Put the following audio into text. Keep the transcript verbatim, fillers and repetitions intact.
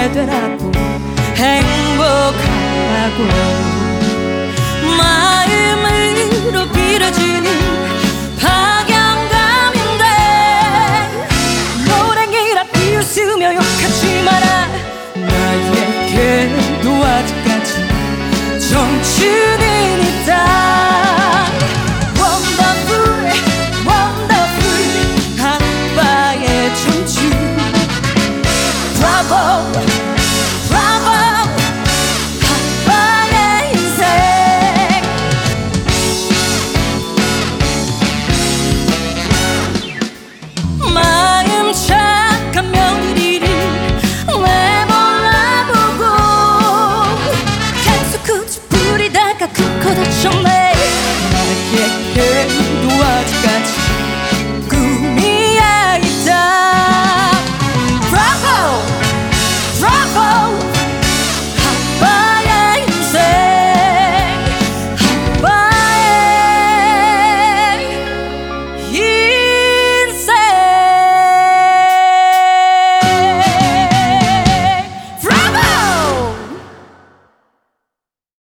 되라고 행복하라고 마음으로 빌어주는 박영감인데 노랭이라 비웃으며 욕하지 마라. 나에게도 아직까지 청춘은 있다. Wonderful, wonderful 아빠의 청춘. Bravo, bravo 아빠의 인생. 마음 착한 며느리를 내몰라보고 계속 굳이 부리다가 그 커 다쳤네.